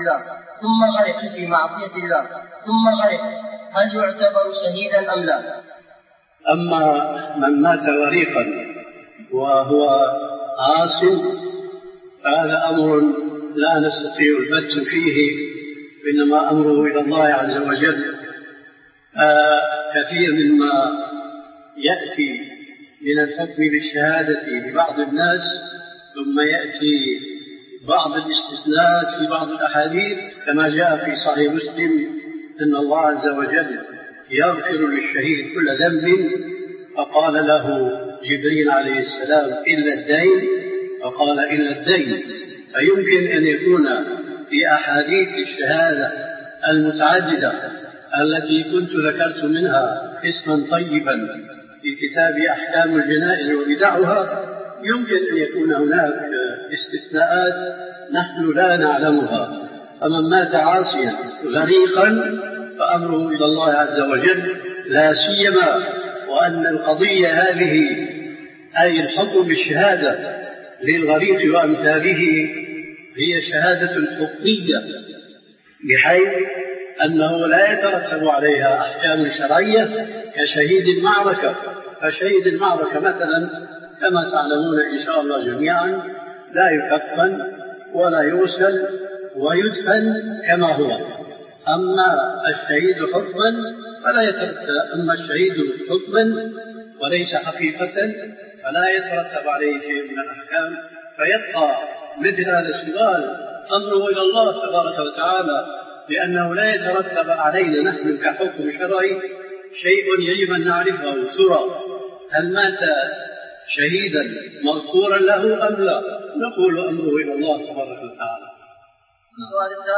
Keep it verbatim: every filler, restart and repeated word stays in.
الله ثم غرق في معصية الله ثم غرق هل يعتبر شهيدا أم لا؟ أما من مات غريقا وهو عاص فهذا أمر لا نستطيع البت فيه، إنما أمره إلى الله عز وجل. آه كثير مما يأتي من الحكم بالشهادة لبعض الناس ثم يأتي بعض الاستثناءات في بعض الأحاديث كما جاء في صحيح مسلم أن الله عز وجل يغفر للشهيد كل ذنب، فقال له جبريل عليه السلام إلا الدين، فقال إلا الدين. فيمكن أن يكون في أحاديث الشهادة المتعددة التي كنت ذكرت منها اسما طيبا في كتاب أحكام الجنائز وبدعها، يمكن أن يكون هناك استثناءات نحن لا نعلمها. فمن مات عاصيا غريقا فأمره إلى الله عز وجل، لا سيما وأن القضية هذه أي الحكم بالشهادة للغريق وأمثاله هي شهادة حقيقية، بحيث أنه لا يترتب عليها أحكام شرعية كشهيد المعركة. فشهيد المعركة مثلا كما تعلمون إن شاء الله جميعا لا يكفن ولا يغسل ويدفن كما هو. أما الشهيد حكما فلا يترتب أما الشهيد حكما وليس حقيقة فلا يترتب عليه شيء من الأحكام، فيبقى مثل هذا السؤال أمره إلى الله تبارك وتعالى، لأنه لا يترتب علينا نحن كحكم شرعي شيء يجب أن نعرفه. ترى هل مات شهيدا مغفورا له أم لا؟ نقول أمره إلى الله تبارك وتعالى.